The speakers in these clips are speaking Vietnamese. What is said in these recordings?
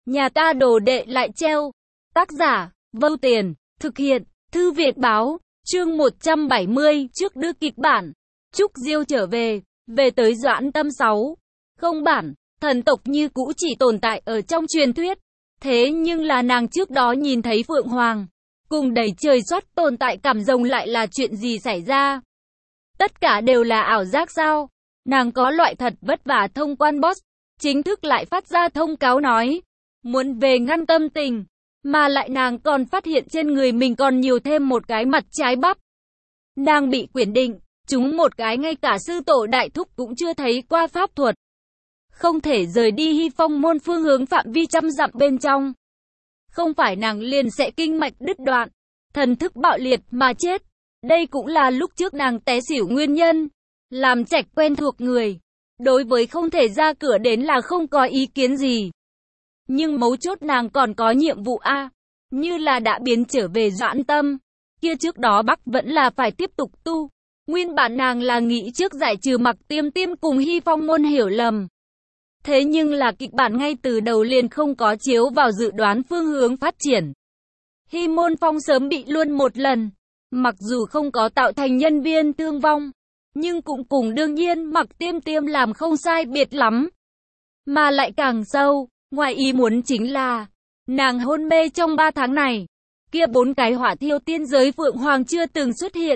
Nhà ta đồ đệ lại treo. Tác giả, Vâu Tiền, thực hiện, Thư Viện Báo, chương 170, trước đưa kịch bản. Trúc Diêu trở về, về tới Doãn Tâm 6. Không bản, thần tộc như cũ chỉ tồn tại ở trong truyền thuyết. Thế nhưng là nàng trước đó nhìn thấy Phượng Hoàng, cùng đầy trời soát tồn tại cảm rồng lại là chuyện gì xảy ra? Tất cả đều là ảo giác sao? Nàng có loại thật vất vả thông quan boss, chính thức lại phát ra thông cáo nói, muốn về ngăn tâm tình, mà lại nàng còn phát hiện trên người mình còn nhiều thêm một cái mặt trái bắp. Nàng bị quyển định, chúng một cái ngay cả sư tổ đại thúc cũng chưa thấy qua pháp thuật. Không thể rời đi Hy Phong môn phương hướng phạm vi trăm dặm bên trong. Không phải nàng liền sẽ kinh mạch đứt đoạn, thần thức bạo liệt mà chết. Đây cũng là lúc trước nàng té xỉu nguyên nhân. Làm Trạch quen thuộc người, đối với không thể ra cửa đến là không có ý kiến gì. Nhưng mấu chốt nàng còn có nhiệm vụ A, như là đã biến trở về Doãn Tâm. Kia trước đó Bắc vẫn là phải tiếp tục tu. Nguyên bản nàng là nghĩ trước giải trừ Mặc Tiêm Tiêm cùng Hy Phong môn hiểu lầm. Thế nhưng là kịch bản ngay từ đầu liền không có chiếu vào dự đoán phương hướng phát triển. Hy môn phong sớm bị luôn một lần. Mặc dù không có tạo thành nhân viên thương vong, nhưng cũng cùng đương nhiên Mặc Tiêm Tiêm làm không sai biệt lắm. Mà lại càng sâu, ngoài ý muốn chính là, nàng hôn mê trong 3 tháng này, kia 4 cái hỏa thiêu tiên giới Phượng Hoàng chưa từng xuất hiện.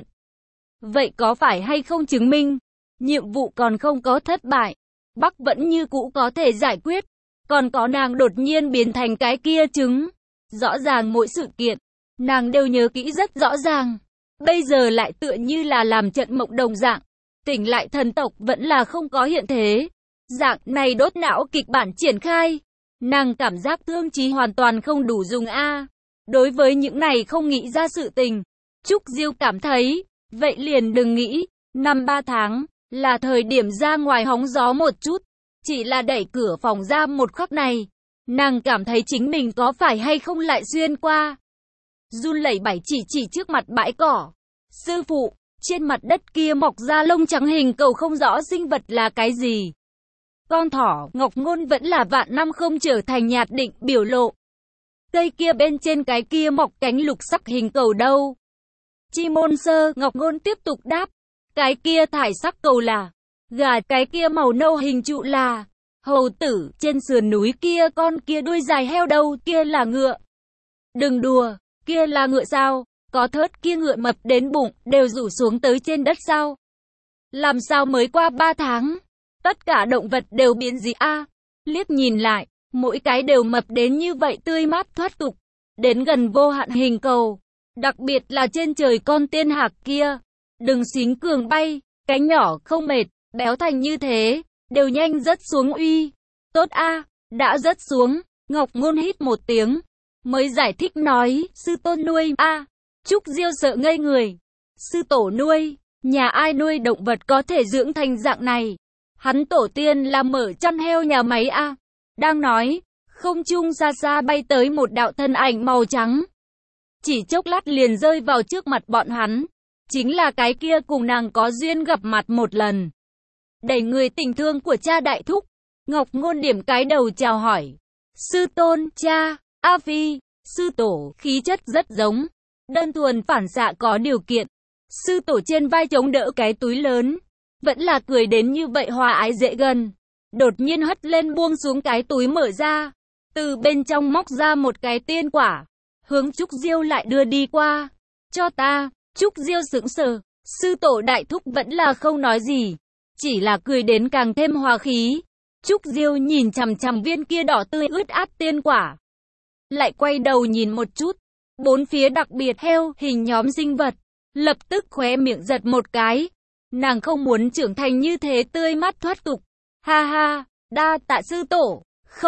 Vậy có phải hay không chứng minh, nhiệm vụ còn không có thất bại, Bắc vẫn như cũ có thể giải quyết, còn có nàng đột nhiên biến thành cái kia trứng. Rõ ràng mỗi sự kiện, nàng đều nhớ kỹ rất rõ ràng. Bây giờ lại tựa như là làm trận mộng đồng dạng, tỉnh lại thần tộc vẫn là không có hiện thế. Dạng này đốt não kịch bản triển khai, nàng cảm giác thương trí hoàn toàn không đủ dùng a. Đối với những này không nghĩ ra sự tình, Trúc Diêu cảm thấy, vậy liền đừng nghĩ, năm 3 tháng, là thời điểm ra ngoài hóng gió một chút. Chỉ là đẩy cửa phòng ra một khắc này, nàng cảm thấy chính mình có phải hay không lại xuyên qua. Run lẩy bẩy chỉ trước mặt bãi cỏ. Sư phụ, trên mặt đất kia mọc ra lông trắng hình cầu không rõ sinh vật là cái gì. Con thỏ, Ngọc Ngôn vẫn là vạn năm không trở thành nhạt định biểu lộ. Cây kia bên trên cái kia mọc cánh lục sắc hình cầu đâu? Chi môn sơ, Ngọc Ngôn tiếp tục đáp. Cái kia thải sắc cầu là gà, cái kia màu nâu hình trụ là hầu tử, trên sườn núi kia con kia đuôi dài heo đâu, kia là ngựa. Đừng đùa, kia là ngựa sao? Có thớt kia ngựa mập đến bụng, đều rủ xuống tới trên đất sao? Làm sao mới qua 3 tháng? Tất cả động vật đều biến dị a. Liếc nhìn lại, mỗi cái đều mập đến như vậy tươi mát thoát tục. Đến gần vô hạn hình cầu. Đặc biệt là trên trời con tiên hạc kia. Đừng xính cường bay, cánh nhỏ không mệt, béo thành như thế, đều nhanh rớt xuống uy. Tốt a, đã rớt xuống. Ngọc Ngôn hít một tiếng, mới giải thích nói, sư tôn nuôi a. Trúc Diêu sợ ngây người. Sư tổ nuôi, nhà ai nuôi động vật có thể dưỡng thành dạng này? Hắn tổ tiên là mở chăn heo nhà máy a. Đang nói, không trung xa xa bay tới một đạo thân ảnh màu trắng. Chỉ chốc lát liền rơi vào trước mặt bọn hắn. Chính là cái kia cùng nàng có duyên gặp mặt một lần. Đẩy người tình thương của cha đại thúc. Ngọc Ngôn điểm cái đầu chào hỏi. Sư tôn, cha, A Phi, sư tổ, khí chất rất giống. Đơn thuần phản xạ có điều kiện. Sư tổ trên vai chống đỡ cái túi lớn. Vẫn là cười đến như vậy hòa ái dễ gần. Đột nhiên hất lên buông xuống cái túi mở ra. Từ bên trong móc ra một cái tiên quả. Hướng Trúc Diêu lại đưa đi qua. Cho ta. Trúc Diêu sững sờ. Sư tổ đại thúc vẫn là không nói gì. Chỉ là cười đến càng thêm hòa khí. Trúc Diêu nhìn chằm chằm viên kia đỏ tươi ướt át tiên quả. Lại quay đầu nhìn một chút. Bốn phía đặc biệt heo hình nhóm sinh vật. Lập tức khóe miệng giật một cái. Nàng không muốn trưởng thành như thế tươi mát thoát tục. Ha ha, đa tạ sư tổ.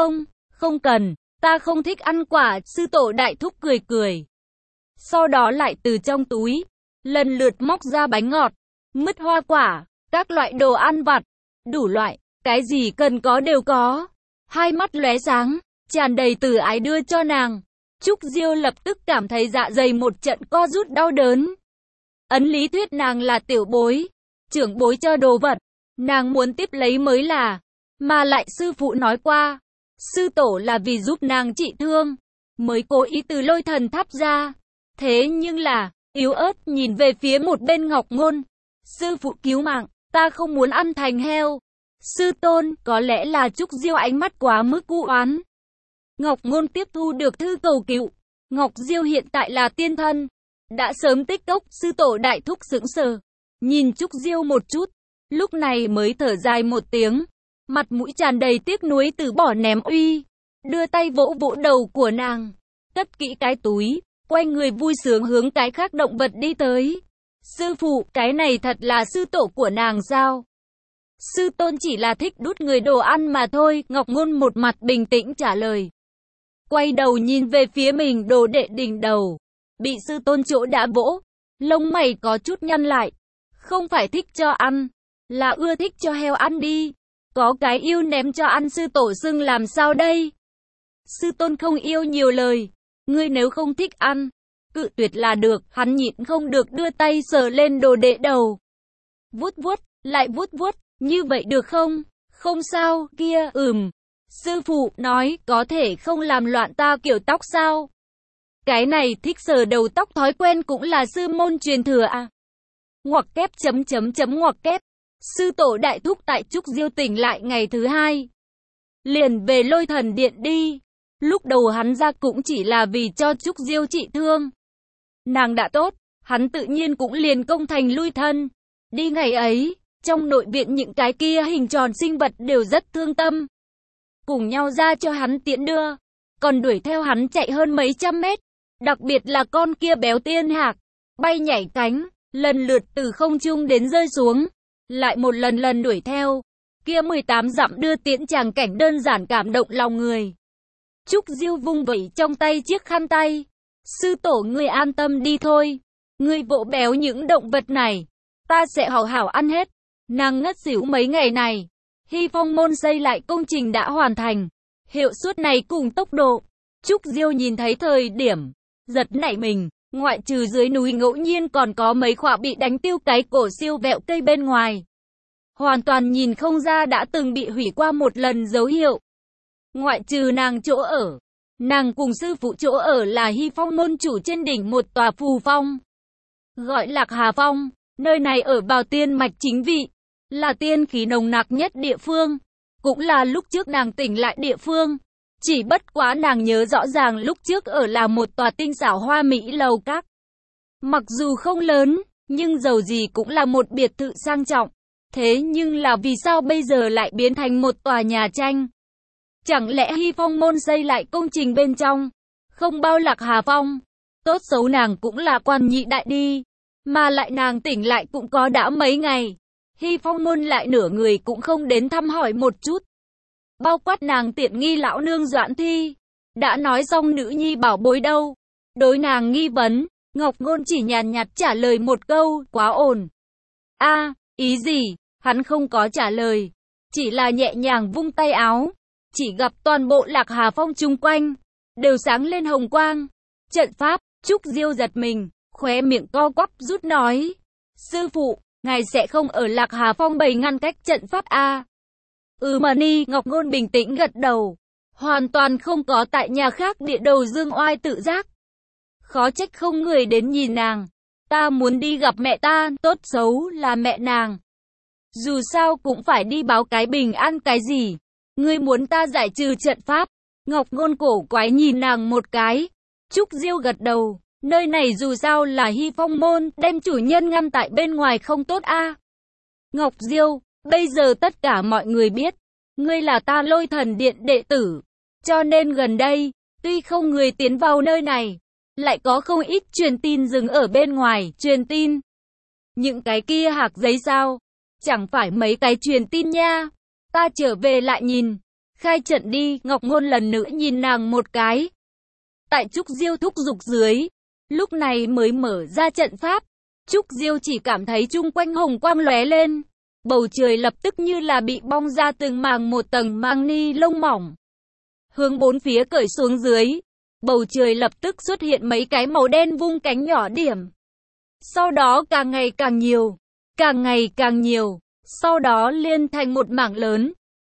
Không cần, ta không thích ăn quả. Sư tổ đại thúc cười cười. Sau đó lại từ trong túi, lần lượt móc ra bánh ngọt, mứt hoa quả, các loại đồ ăn vặt, đủ loại, cái gì cần có đều có. Hai mắt lóe sáng, tràn đầy từ ái đưa cho nàng. Trúc Diêu lập tức cảm thấy dạ dày một trận co rút đau đớn. Ấn lý thuyết nàng là tiểu bối, trưởng bối cho đồ vật, nàng muốn tiếp lấy mới là. Mà lại sư phụ nói qua, Sư tổ là vì giúp nàng trị thương, mới cố ý từ lôi thần tháp ra. Thế nhưng là, yếu ớt nhìn về phía một bên Ngọc Ngôn. Sư phụ cứu mạng, ta không muốn ăn thành heo. Sư tôn, có lẽ là Trúc Diêu ánh mắt quá mức u oán. Ngọc Ngôn tiếp thu được thư cầu cứu. Ngọc Diêu hiện tại là tiên thân, đã sớm tích cốc. Sư tổ đại thúc sững sờ, nhìn Trúc Diêu một chút, lúc này mới thở dài một tiếng, mặt mũi tràn đầy tiếc nuối từ bỏ ném uy, đưa tay vỗ vỗ đầu của nàng, cất kỹ cái túi, quay người vui sướng hướng cái khác động vật đi tới. Sư phụ, cái này thật là sư tổ của nàng sao? Sư tôn chỉ là thích đút người đồ ăn mà thôi. Ngọc Ngôn một mặt bình tĩnh trả lời. Quay đầu nhìn về phía mình đồ đệ đỉnh đầu, bị sư tôn chỗ đã vỗ, lông mày có chút nhăn lại. Không phải thích cho ăn, là ưa thích cho heo ăn đi. Có cái yêu ném cho ăn sư tổ xưng làm sao đây? Sư tôn không yêu nhiều lời, ngươi nếu không thích ăn, cự tuyệt là được. Hắn nhịn không được đưa tay sờ lên đồ đệ đầu, vuốt vuốt, lại vuốt vuốt, như vậy được không? Không sao, kia, sư phụ nói có thể không làm loạn ta kiểu tóc sao? Cái này thích sờ đầu tóc thói quen cũng là sư môn truyền thừa à? Ngoặc kép ngoặc kép. Sư tổ đại thúc tại Trúc Diêu tỉnh lại ngày thứ hai, liền về Lôi Thần Điện đi. Lúc đầu hắn ra cũng chỉ là vì cho Trúc Diêu trị thương. Nàng đã tốt, hắn tự nhiên cũng liền công thành lui thân. Đi ngày ấy, trong nội viện những cái kia hình tròn sinh vật đều rất thương tâm, cùng nhau ra cho hắn tiễn đưa, còn đuổi theo hắn chạy hơn mấy trăm mét. Đặc biệt là con kia béo tiên hạc, bay nhảy cánh, lần lượt từ không trung đến rơi xuống, lại một lần đuổi theo. Kia 18 dặm đưa tiễn tràng cảnh đơn giản cảm động lòng người. Trúc Diêu vung vẩy trong tay chiếc khăn tay. Sư tổ ngươi an tâm đi thôi. Ngươi vỗ béo những động vật này, ta sẽ hảo hảo ăn hết. Nàng ngất xỉu mấy ngày này. Hy Phong môn xây lại công trình đã hoàn thành. Hiệu suất này cùng tốc độ. Trúc Diêu nhìn thấy thời điểm, giật nảy mình. Ngoại trừ dưới núi ngẫu nhiên còn có mấy khỏa bị đánh tiêu cái cổ siêu vẹo cây bên ngoài, hoàn toàn nhìn không ra đã từng bị hủy qua một lần dấu hiệu. Ngoại trừ nàng chỗ ở, nàng cùng sư phụ chỗ ở là Hy Phong môn chủ trên đỉnh một tòa phù phong, gọi Lạc Hà Phong. Nơi này ở vào tiên mạch chính vị, là tiên khí nồng nặc nhất địa phương, cũng là lúc trước nàng tỉnh lại địa phương. Chỉ bất quá nàng nhớ rõ ràng lúc trước ở là một tòa tinh xảo hoa mỹ lầu các. Mặc dù không lớn, nhưng dầu gì cũng là một biệt thự sang trọng. Thế nhưng là vì sao bây giờ lại biến thành một tòa nhà tranh? Chẳng lẽ Hy Phong môn xây lại công trình bên trong không bao Lạc Hà Phong? Tốt xấu nàng cũng là quan nhị đại đi, mà lại nàng tỉnh lại cũng có đã mấy ngày. Hy Phong môn lại nửa người cũng không đến thăm hỏi một chút. Bao quát nàng tiện nghi lão nương Doãn Thi, đã nói xong nữ nhi bảo bối đâu. Đối nàng nghi vấn, Ngọc Ngôn chỉ nhàn nhạt trả lời một câu, quá ổn. A, ý gì? Hắn không có trả lời, chỉ là nhẹ nhàng vung tay áo, chỉ gặp toàn bộ Lạc Hà Phong chung quanh đều sáng lên hồng quang. Trận pháp. Trúc Diêu giật mình, khóe miệng co quắp rút nói, sư phụ, ngài sẽ không ở Lạc Hà Phong bày ngăn cách trận pháp a? Mani. Ngọc Ngôn bình tĩnh gật đầu, hoàn toàn không có tại nhà khác địa đầu dương oai tự giác. Khó trách không người đến nhìn nàng. Ta muốn đi gặp mẹ ta, tốt xấu là mẹ nàng. Dù sao cũng phải đi báo cái bình an cái gì. Ngươi muốn ta giải trừ trận pháp? Ngọc Ngôn cổ quái nhìn nàng một cái. Trúc Diêu gật đầu, nơi này dù sao là Hy Phong môn, đem chủ nhân ngăn tại bên ngoài không tốt a. Ngọc Diêu, bây giờ tất cả mọi người biết, ngươi là ta Lôi Thần Điện đệ tử, cho nên gần đây, tuy không người tiến vào nơi này, lại có không ít truyền tin dừng ở bên ngoài. Truyền tin? Những cái kia hạc giấy sao? Chẳng phải mấy cái truyền tin nha. Ta trở về lại nhìn. Khai trận đi. Ngọc Ngôn lần nữa nhìn nàng một cái. Tại Trúc Diêu thúc giục dưới, lúc này mới mở ra trận pháp. Trúc Diêu chỉ cảm thấy chung quanh hồng quang lóe lên. Bầu trời lập tức như là bị bong ra từng màng một tầng màng ni lông mỏng. Hướng bốn phía cởi xuống dưới. Bầu trời lập tức xuất hiện mấy cái màu đen vung cánh nhỏ điểm. Sau đó càng ngày càng nhiều, càng ngày càng nhiều. Sau đó liên thành một mảng lớn.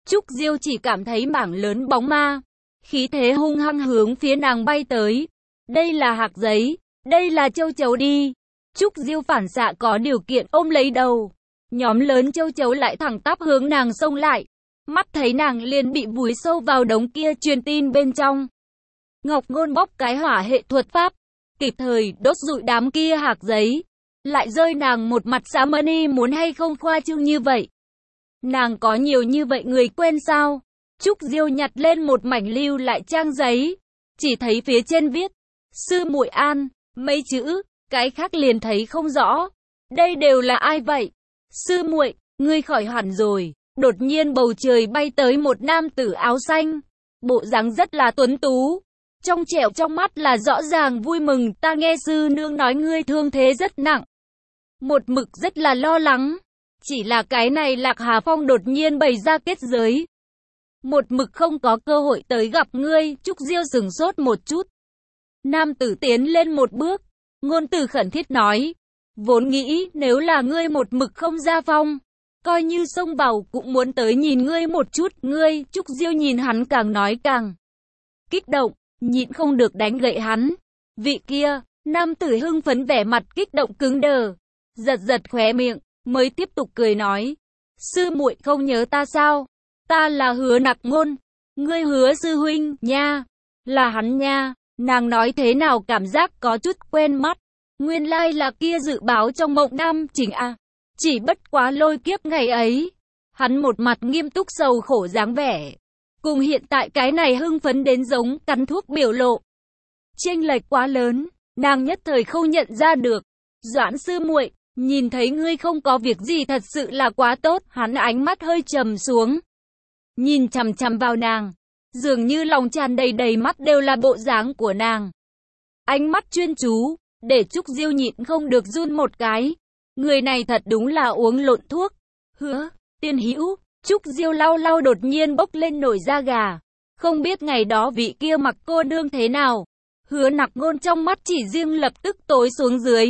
Trúc Diêu chỉ cảm thấy mảng lớn bóng ma, khí thế hung hăng hướng phía nàng bay tới. Đây là hạc giấy, đây là châu chấu đi. Trúc Diêu phản xạ có điều kiện ôm lấy đầu. Nhóm lớn châu chấu lại thẳng tắp hướng nàng xông lại. Mắt thấy nàng liền bị vùi sâu vào đống kia truyền tin bên trong. Ngọc Ngôn bóc cái hỏa hệ thuật pháp, kịp thời đốt rụi đám kia hạc giấy. Lại rơi nàng một mặt xá mani muốn hay không khoa trương như vậy. Nàng có nhiều như vậy người quen sao? Trúc Diêu nhặt lên một mảnh lưu lại trang giấy. Chỉ thấy phía trên viết, sư muội an, mấy chữ, cái khác liền thấy không rõ. Đây đều là ai vậy? Sư muội, ngươi khỏi hẳn rồi. Đột nhiên bầu trời bay tới một nam tử áo xanh. Bộ dáng rất là tuấn tú. Trong trẻo trong mắt là rõ ràng vui mừng, ta nghe sư nương nói ngươi thương thế rất nặng. Một mực rất là lo lắng. Chỉ là cái này Lạc Hà Phong đột nhiên bày ra kết giới. Một mực không có cơ hội tới gặp ngươi. Trúc Diêu sửng sốt một chút. Nam tử tiến lên một bước. Ngôn từ khẩn thiết nói. Vốn nghĩ nếu là ngươi một mực không ra phong, coi như sông bầu cũng muốn tới nhìn ngươi một chút. Ngươi, Trúc Diêu nhìn hắn càng nói càng kích động, nhịn không được đánh gậy hắn. Vị kia, nam tử hưng phấn vẻ mặt kích động cứng đờ, giật giật khóe miệng, mới tiếp tục cười nói. Sư muội không nhớ ta sao? Ta là Hứa Nặc Ngôn. Ngươi Hứa sư huynh, nha. Là hắn nha. Nàng nói thế nào cảm giác có chút quen mắt. Nguyên lai là kia dự báo trong mộng Nam Trình à. Chỉ bất quá lôi kiếp ngày ấy. Hắn một mặt nghiêm túc sầu khổ dáng vẻ. Cùng hiện tại cái này hưng phấn đến giống cắn thuốc biểu lộ. Chênh lệch quá lớn, nàng nhất thời không nhận ra được. Doãn sư muội, nhìn thấy ngươi không có việc gì thật sự là quá tốt. Hắn ánh mắt hơi trầm xuống. Nhìn chằm chằm vào nàng. Dường như lòng tràn đầy mắt đều là bộ dáng của nàng. Ánh mắt chuyên chú, để Trúc Diêu nhịn không được run một cái. Người này thật đúng là uống lộn thuốc. Hứa, tiên hữu, Trúc Diêu lau lau đột nhiên bốc lên nổi da gà. Không biết ngày đó vị kia mặc cô nương thế nào. Hứa Nặc Ngôn trong mắt chỉ riêng lập tức tối xuống dưới.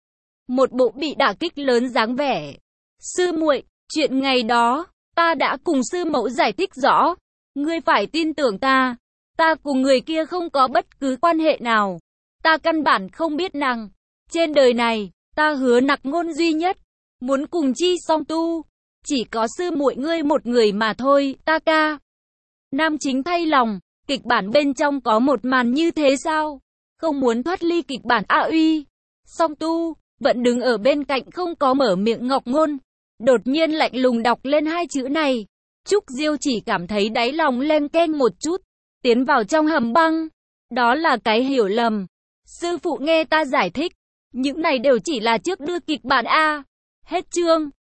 Một bộ bị đả kích lớn dáng vẻ. Sư muội, chuyện ngày đó, ta đã cùng sư mẫu giải thích rõ. Ngươi phải tin tưởng ta. Ta cùng người kia không có bất cứ quan hệ nào. Ta căn bản không biết nàng. Trên đời này, ta Hứa Nặc Ngôn duy nhất. Muốn cùng chi song tu. Chỉ có sư muội ngươi một người mà thôi, ta ca. Nam Chính thay lòng, kịch bản bên trong có một màn như thế sao? Không muốn thoát ly kịch bản A Uy. Song tu, vẫn đứng ở bên cạnh không có mở miệng Ngọc Ngôn. Đột nhiên lạnh lùng đọc lên hai chữ này. Trúc Diêu chỉ cảm thấy đáy lòng len keng một chút. Tiến vào trong hầm băng. Đó là cái hiểu lầm. Sư phụ nghe ta giải thích. Những này đều chỉ là trước đưa kịch bản A. Hết chương.